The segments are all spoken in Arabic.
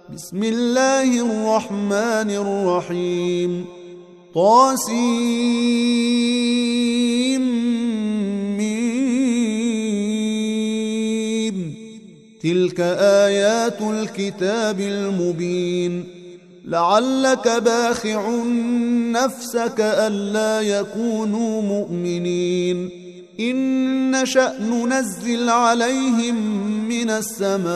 بسم الله الرحمن الرحيم طاسيم. تلك آيات الكتاب المبين. لعلك باخع نفسك ألا يكونوا مؤمنين إن نشأ ننزل عليهم من السماء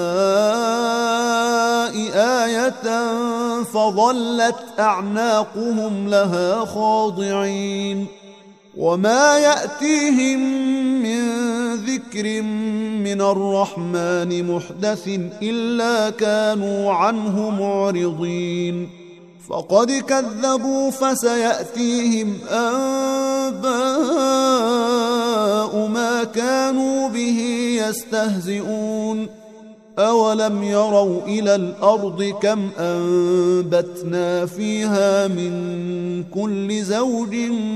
آية فظلت أعناقهم لها خاضعين وما يأتيهم من ذكر من الرحمن محدث إلا كانوا عنه معرضين فقد كذبوا فسيأتيهم أنباء ما كانوا به يستهزئون أولم يروا إلى الأرض كم أنبتنا فيها من كل زوج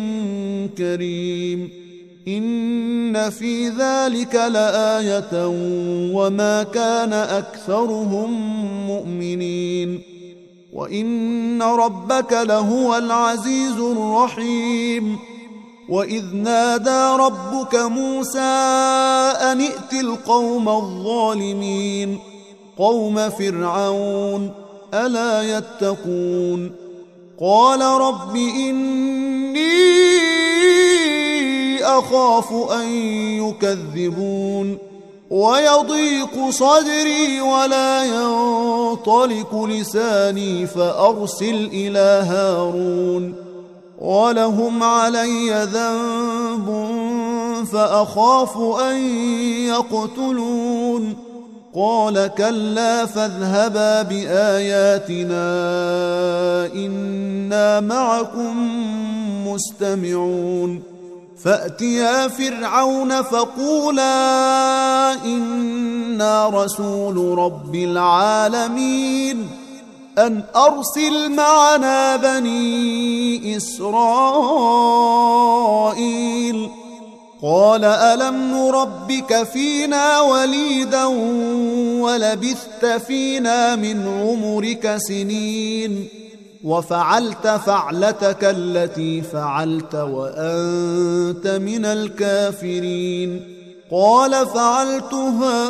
كريم إن في ذلك لآية وما كان أكثرهم مؤمنين وإن ربك لهو العزيز الرحيم وإذ نادى ربك موسى أن ائت القوم الظالمين قوم فرعون ألا يتقون قال رب إني أخاف أن يكذبون ويضيق صدري ولا ينطلق لساني فأرسل إلى هارون ولهم علي ذنب فأخاف أن يقتلون قال كلا فاذهبا بآياتنا إنا معكم مستمعون فأتيا فرعون فقولا إنا رسول رب العالمين أن أرسل معنا بني إسرائيل قال ألم نربك فينا وليدا ولبثت فينا من عمرك سنين وفعلت فعلتك التي فعلت وأنت من الكافرين قال فعلتها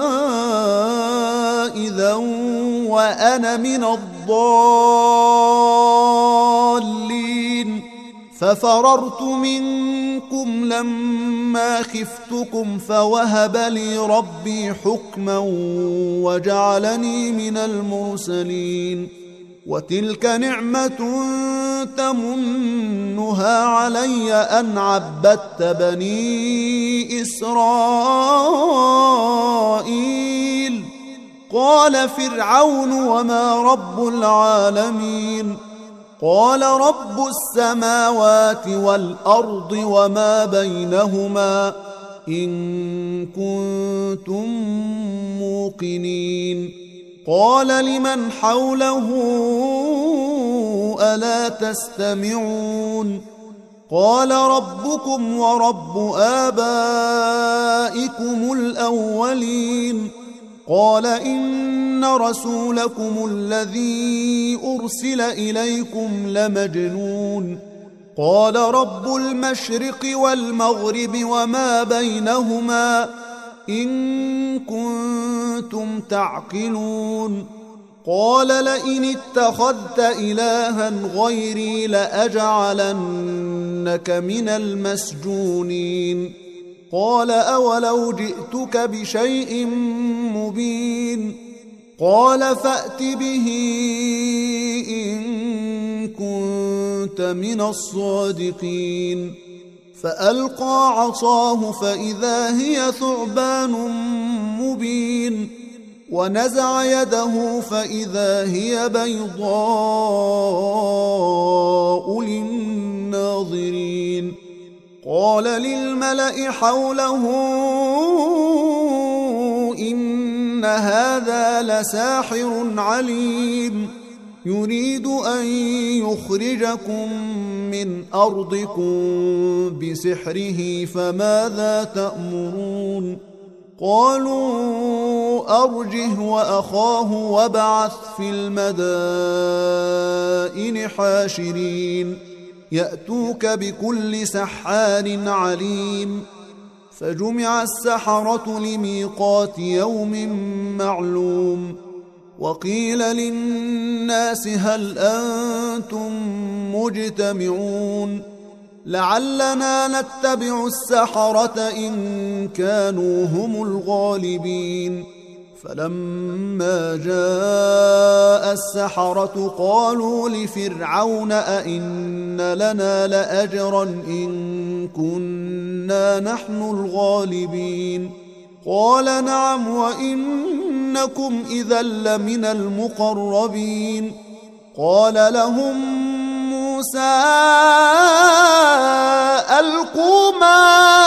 إذا وأنا من الضالين ففررت منكم لما خفتكم فوهب لي ربي حكما وجعلني من المرسلين وتلك نعمة تمنها علي أن عبدت بني إسرائيل قال فرعون وما رب العالمين قال رب السماوات والأرض وما بينهما إن كنتم موقنين قال لمن حوله ألا تستمعون قال ربكم ورب آبائكم الأولين قال إن رسولكم الذي أرسل إليكم لمجنون قال رب المشرق والمغرب وما بينهما إن كنتم تعقلون قال لئن اتخذت إلها غيري لأجعلنك من المسجونين قال أولو جئتك بشيء مبين قال فأت به إن كنت من الصادقين فألقى عصاه فإذا هي ثعبان مبين ونزع يده فإذا هي بيضاء للناظرين قال للملأ حوله إن هذا لساحر عليم يريد أن يخرجكم من أرضكم بسحره فماذا تأمرون قالوا أرجه وأخاه وابعث في المدائن حاشرين يأتوك بكل سحار عليم فجمع السحرة لميقات يوم معلوم وقيل للناس هل أنتم مجتمعون لعلنا نتبع السحرة إن كانوا هم الغالبين فلما جاء السحرة قالوا لفرعون أئن لنا لأجرا إن كنا نحن الغالبين قال نعم وإنكم إذا لمن المقربين قال لهم موسى ألقوا ما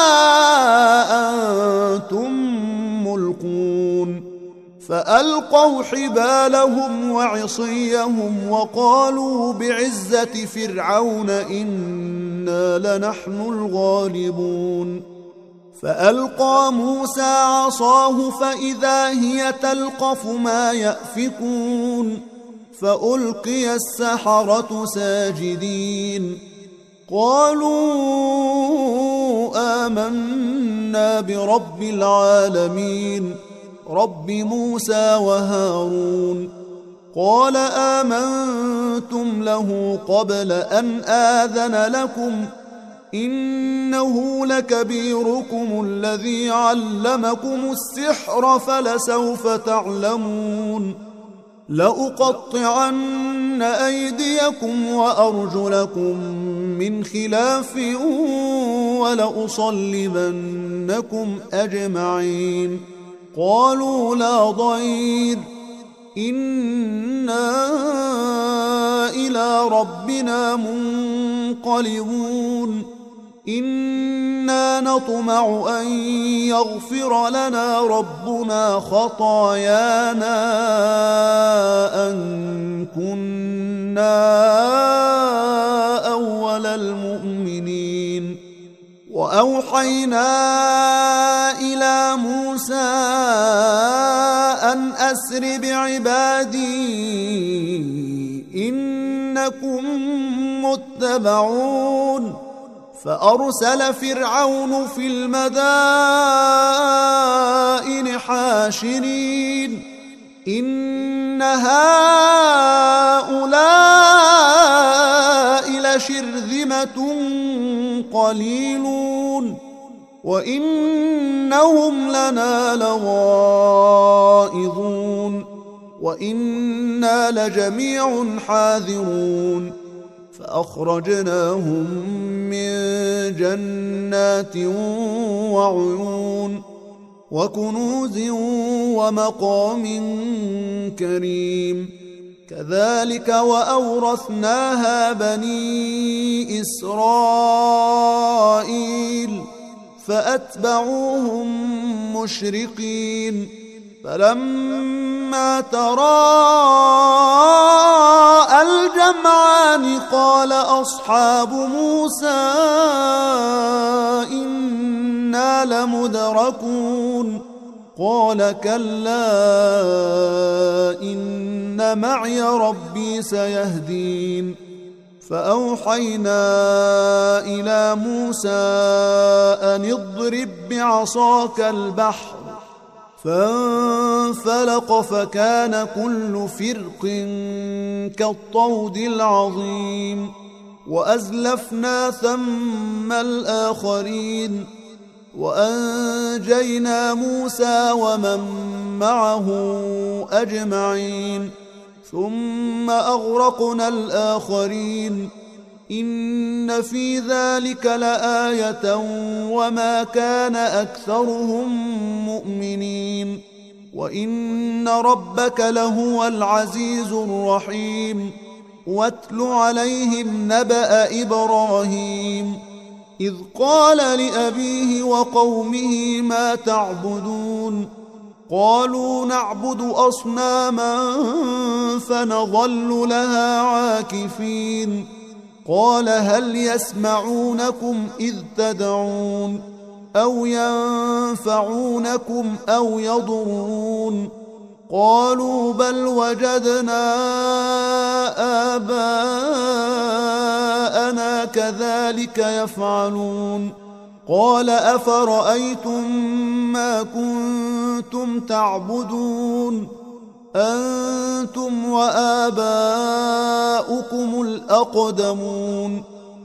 أنتم ملقون فألقوا حبالهم وعصيهم وقالوا بعزة فرعون إنا لنحن الغالبون فألقى موسى عصاه فإذا هي تلقف ما يأفكون فألقي السحرة ساجدين قالوا آمنا برب العالمين رب موسى وهارون قال آمنتم له قبل أن آذن لكم إنه لكبيركم الذي علمكم السحر فلسوف تعلمون لأقطعن أيديكم وأرجلكم من خلاف ولأصلبنكم أجمعين قالوا لا ضير إنا إلى ربنا منقلبون إنا نطمع أن يغفر لنا ربنا خطايانا أن كنا أول المؤمنين وأوحينا إلى موسى أن أسر بعبادي إنكم متبعون فأرسل فرعون في المدائن حاشرين إن هؤلاء لشرذمة قليلون وإنهم لنا لغائظون وإنا لجميع حاذرون فأخرجناهم من جنات وعيون وكنوز ومقام كريم كذلك وأورثناها بني إسرائيل فأتبعوهم مشرقين فلما تراءى الجمعان قال أصحاب موسى إنا لمدركون قال كلا إن معي ربي سيهدين فأوحينا إلى موسى أن اضرب بعصاك البحر فانفلق فكان كل فرق كالطود العظيم وأزلفنا ثم الآخرين وأنجينا موسى ومن معه أجمعين ثم أغرقنا الآخرين إن في ذلك لآية وما كان أكثرهم مؤمنين وإن ربك لهو العزيز الرحيم واتل عليهم نبأ إبراهيم إذ قال لأبيه وقومه ما تعبدون قالوا نعبد أصناما فنظل لها عاكفين قال هل يسمعونكم إذ تدعون أو ينفعونكم أو يضرون قالوا بل وجدنا آباءنا كذلك يفعلون قال أفرأيتم ما كنتم تعبدون أنتم وآباؤكم الأقدمون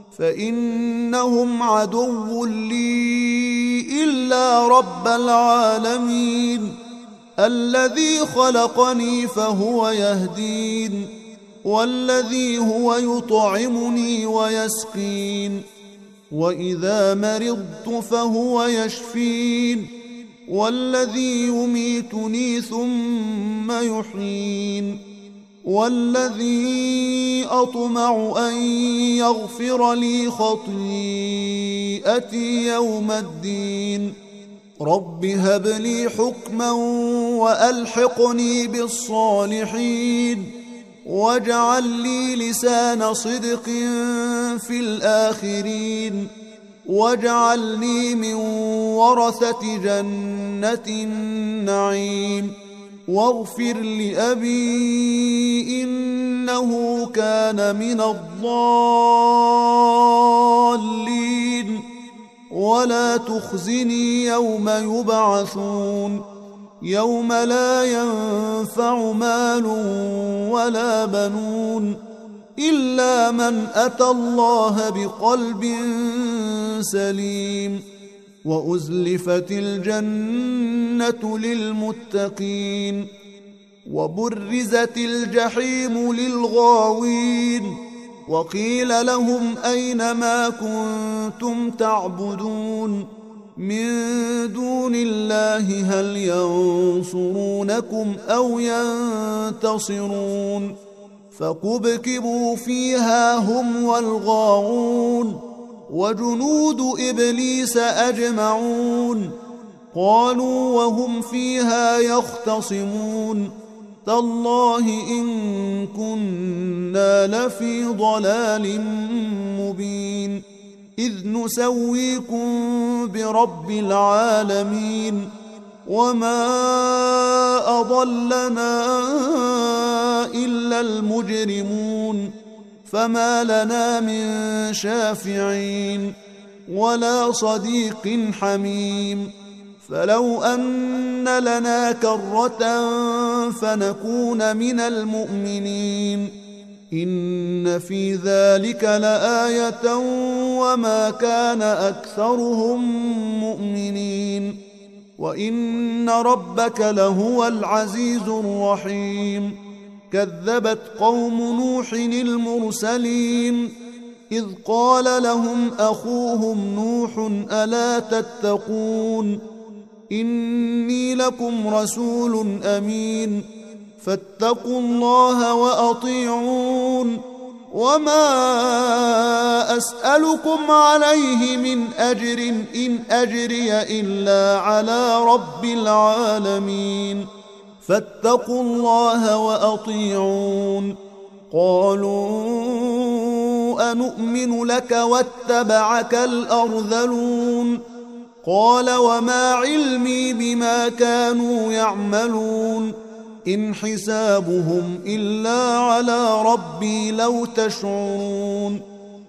فإنهم عدو لي إلا رب العالمين الذي خلقني فهو يهدين والذي هو يطعمني ويسقين وإذا مرضت فهو يشفين والذي يميتني ثم يحيين والذي أطمع أن يغفر لي خطيئتي يوم الدين رب هب لي حكما وألحقني بالصالحين واجعل لي لسان صدق في الآخرين واجعلني من ورثة جنة النعيم واغفر لأبي إنه كان من الضالين ولا تخزني يوم يبعثون يوم لا ينفع مال ولا بنون إلا من أتى الله بقلب سليم وأزلفت الجنة للمتقين وبرزت الجحيم للغاوين وقيل لهم أين ما كنتم تعبدون من دون الله هل ينصرونكم أو ينتصرون فكبكبوا فيها هم والغاوون وجنود إبليس أجمعون قالوا وهم فيها يختصمون تالله إن كنا لفي ضلال مبين إذ نسويكم برب العالمين وما أضلنا إلا المجرمون فما لنا من شافعين ولا صديق حميم فلو أن لنا كرة فنكون من المؤمنين إن في ذلك لآية وما كان أكثرهم مؤمنين وإن ربك لهو العزيز الرحيم كذبت قوم نوح المرسلين إذ قال لهم أخوهم نوح ألا تتقون إني لكم رسول أمين فاتقوا الله وأطيعون وما أسألكم عليه من أجر إن أجري إلا على رب العالمين فاتقوا الله وأطيعون قالوا أنؤمن لك واتبعك الأرذلون قال وما علمي بما كانوا يعملون إن حسابهم إلا على ربي لو تشعرون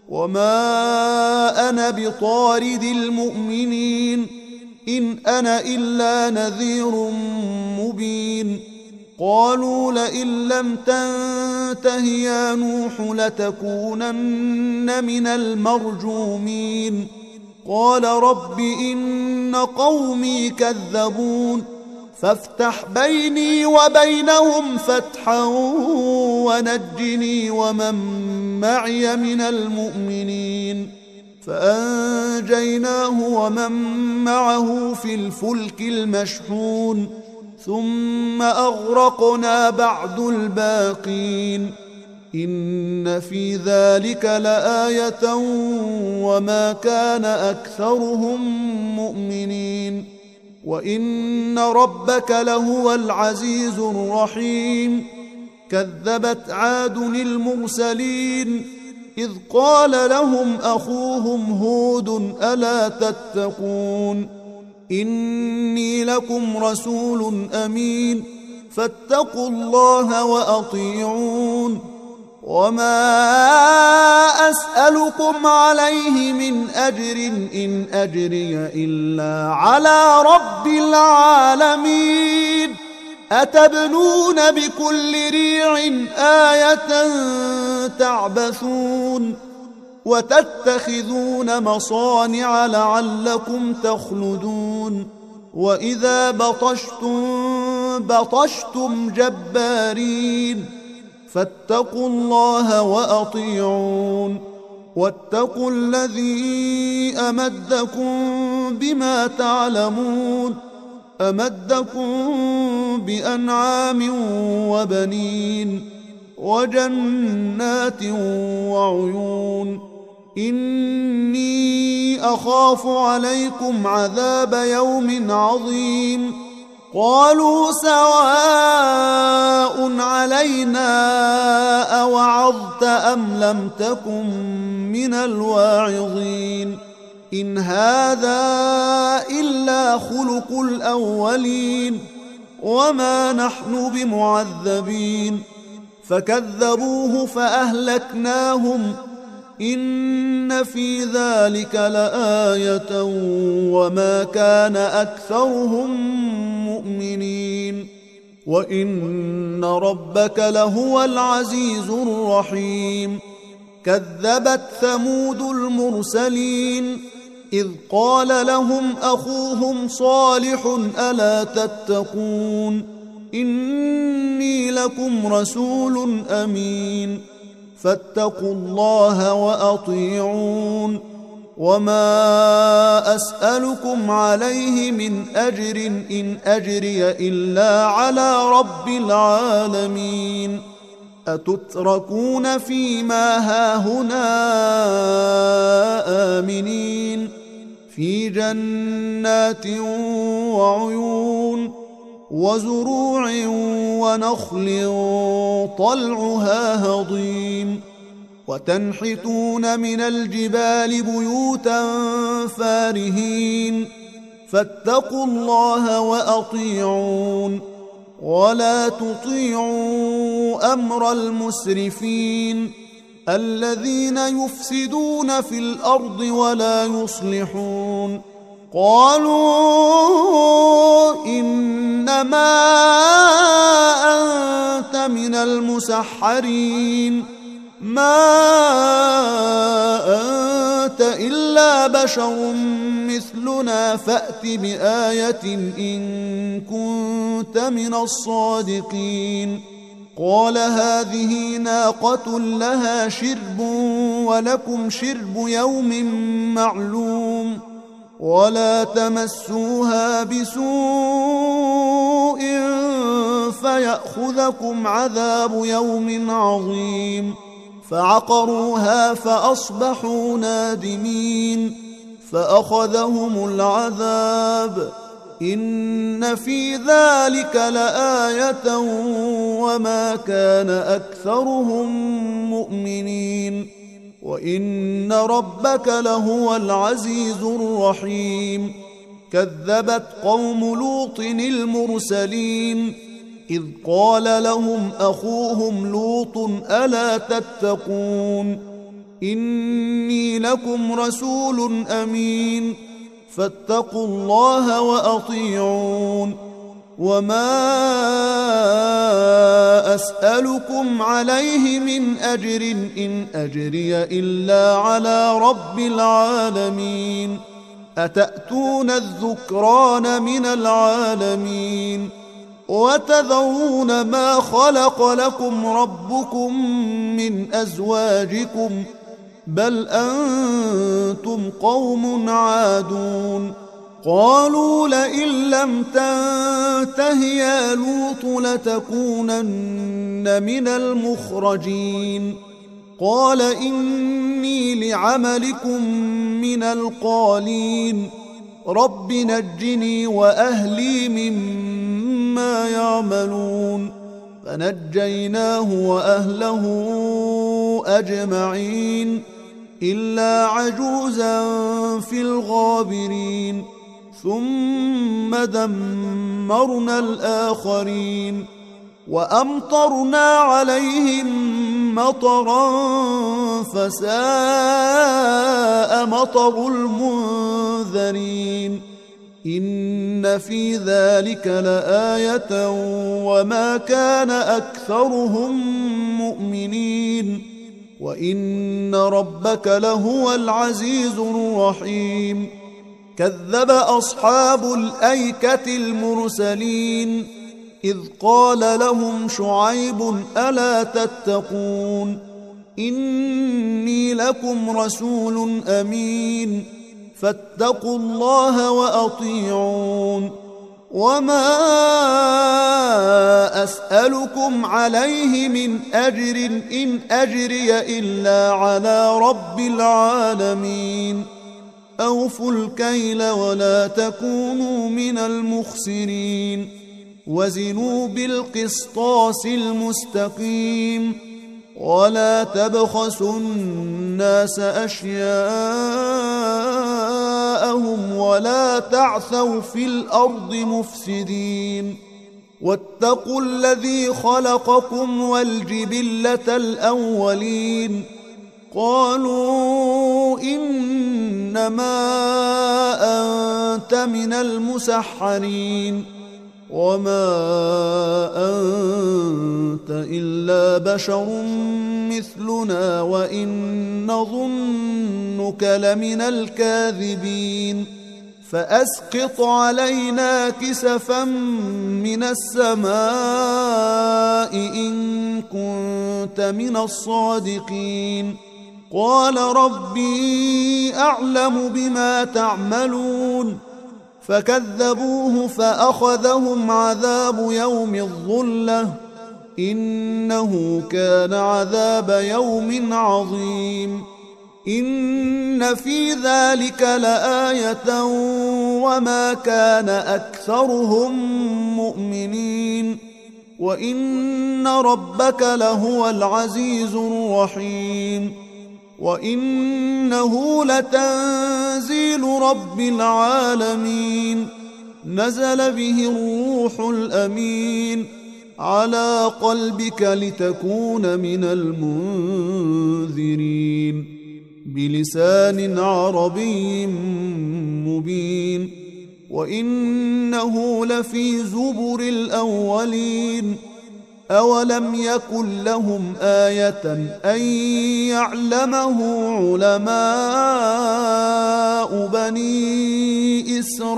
وما أنا بطارد المؤمنين إن أنا إلا نذير مبين قالوا لئن لم تنته يا نوح لتكونن من المرجومين قال رب إن قومي كذبون فافتح بيني وبينهم فتحا ونجني ومن معي من المؤمنين فأنجيناه ومن معه في الفلك المشحون ثم أغرقنا بعد الباقين إن في ذلك لآية وما كان أكثرهم مؤمنين وإن ربك لهو العزيز الرحيم كذبت عاد المرسلين إذ قال لهم أخوهم هود ألا تتقون إني لكم رسول أمين فاتقوا الله وأطيعون وما أسألكم عليه من أجر إن أجري إلا على رب العالمين أتبنون بكل ريع آية تعبثون وتتخذون مصانع لعلكم تخلدون وإذا بطشتم جبارين فاتقوا الله وأطيعون واتقوا الذي أمدكم بما تعلمون أمدكم بأنعام وبنين وجنات وعيون إني أخاف عليكم عذاب يوم عظيم قالوا سواء علينا أوعظت أم لم تكن من الواعظين إن هذا إلا خلق الأولين وما نحن بمعذبين فكذبوه فأهلكناهم إن في ذلك لآية وما كان أكثرهم مؤمنين وإن ربك لهو العزيز الرحيم كذبت ثمود المرسلين إذ قال لهم أخوهم صالح ألا تتقون إني لكم رسول أمين فاتقوا الله وأطيعون وما أسألكم عليه من أجر إن أجري إلا على رب العالمين أتتركون فيما هاهنا آمنين في جنات وعيون وزروع ونخل طلعها هضيم وتنحتون من الجبال بيوتا فارهين فاتقوا الله وأطيعون ولا تطيعوا أمر المسرفين الذين يفسدون في الأرض ولا يصلحون قالوا إنما أنت من المسحرين ما أنت إلا بشر مثلنا فأت بآية إن كنت من الصادقين قال هذه ناقة لها شرب ولكم شرب يوم معلوم ولا تمسوها بسوء فيأخذكم عذاب يوم عظيم فعقروها فأصبحوا نادمين فأخذهم العذاب إن في ذلك لآية وما كان أكثرهم مؤمنين وإن ربك لهو العزيز الرحيم كذبت قوم لوط المرسلين إذ قال لهم أخوهم لوط ألا تتقون إني لكم رسول أمين فاتقوا الله وأطيعون وما أسألكم عليه من أجر إن أجري إلا على رب العالمين أتأتون الذكران من العالمين وتذرون ما خلق لكم ربكم من أزواجكم بل أنتم قوم عادون قالوا لئن لم تنته يا لوط لتكونن من المخرجين قال إني لعملكم من القالين رب نجني وأهلي مما يعملون فنجيناه وأهله أجمعين إلا عجوزا في الغابرين ثم دمرنا الآخرين وأمطرنا عليهم مطرا فساء مطر المنذرين إن في ذلك لآية وما كان أكثرهم مؤمنين وإن ربك لهو العزيز الرحيم كذب أصحاب الأيكة المرسلين إذ قال لهم شعيب ألا تتقون إني لكم رسول أمين فاتقوا الله وأطيعون وما أسألكم عليه من أجر إن أجري إلا على رب العالمين أوفوا الكيل ولا تكونوا من المخسرين وزنوا بالقسطاس المستقيم ولا تبخسوا الناس أشياءهم ولا تعثوا في الأرض مفسدين واتقوا الذي خلقكم والجبلة الأولين قالوا إنما أنت من المسحرين وما أنت إلا بشر مثلنا وإن نظنك لمن الكاذبين فأسقط علينا كسفا من السماء إن كنت من الصادقين قال ربي أعلم بما تعملون فكذبوه فأخذهم عذاب يوم الظلة إنه كان عذاب يوم عظيم إن في ذلك لآية وما كان أكثرهم مؤمنين وإن ربك لهو العزيز الرحيم وإنه لتنزيل رب العالمين نزل به الروح الأمين على قلبك لتكون من المنذرين بلسان عربي مبين وإنه لفي زبر الأولين أولم يكن لهم آية أن يعلمه علماء بني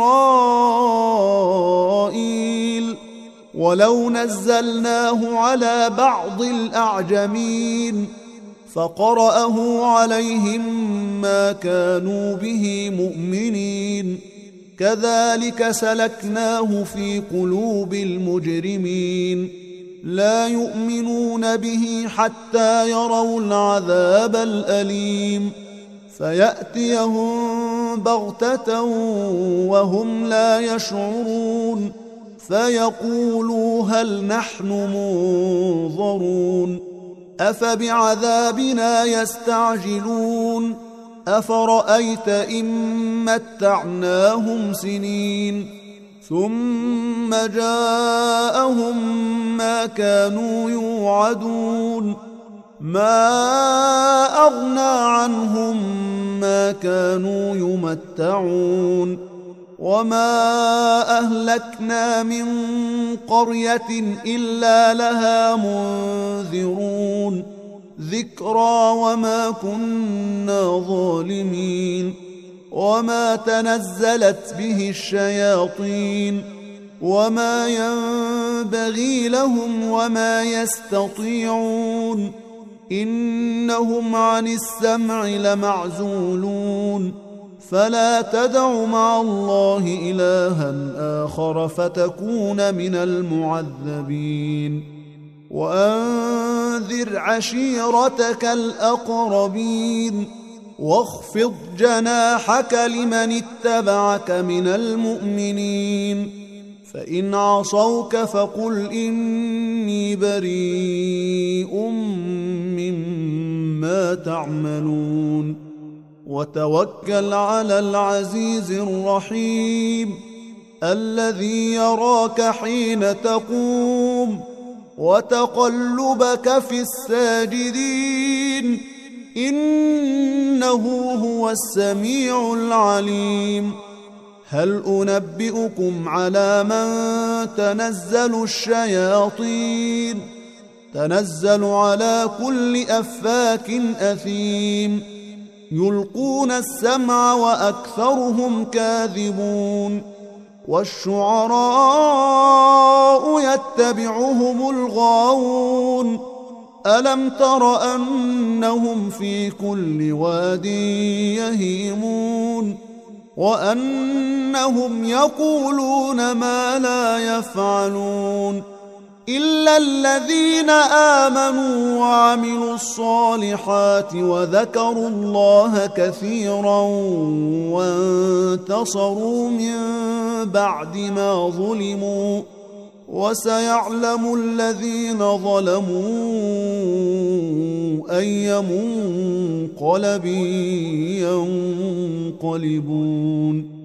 إسرائيل ولو نزلناه على بعض الأعجمين فقرأه عليهم ما كانوا به مؤمنين كذلك سلكناه في قلوب المجرمين لا يؤمنون به حتى يروا العذاب الأليم فيأتيهم بغتة وهم لا يشعرون فيقولوا هل نحن منظرون أفبعذابنا يستعجلون أفرأيت إن متعناهم سنين ثم جاءهم ما كانوا يوعدون ما أغنى عنهم ما كانوا يمتعون وما أهلكنا من قرية إلا لها منذرون ذكرى وما كنا ظالمين وما تنزلت به الشياطين وما ينبغي لهم وما يستطيعون إنهم عن السمع لمعزولون فلا تدع مع الله إلها آخر فتكون من المعذبين وأنذر عشيرتك الأقربين واخفض جناحك لمن اتبعك من المؤمنين فإن عصوك فقل إني بريء مما بما تعملون وتوكل على العزيز الرحيم الذي يراك حين تقوم وتقلبك في الساجدين إنه هو السميع العليم هل أنبئكم على من تنزل الشياطين تنزل على كل أفاك أثيم يلقون السمع وأكثرهم كاذبون والشعراء يتبعهم الغاوون ألم تر أنهم في كل واد يهيمون وأنهم يقولون ما لا يفعلون إلا الذين آمنوا وعملوا الصالحات وذكروا الله كثيرا وانتصروا من بعد ما ظلموا وسيعلم الذين ظلموا أي منقلب ينقلبون